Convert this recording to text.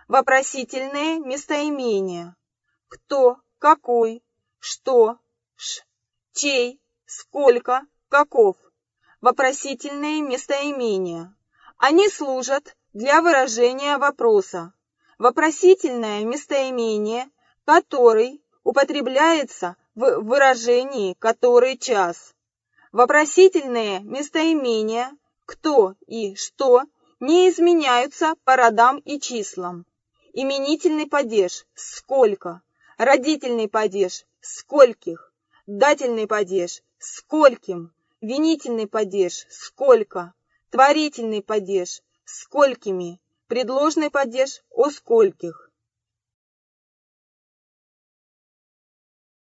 Вопросительные местоимения. Кто, какой, что, чей, сколько, каков. Вопросительные местоимения. Они служат для выражения вопроса. Вопросительное местоимение, который употребляется в выражении «который час». Вопросительные местоимения «кто» и «что» не изменяются по родам и числам. Именительный падеж «сколько», родительный падеж «скольких», дательный падеж «скольким», винительный падеж «сколько», творительный падеж «сколькими», предложный падеж «о скольких».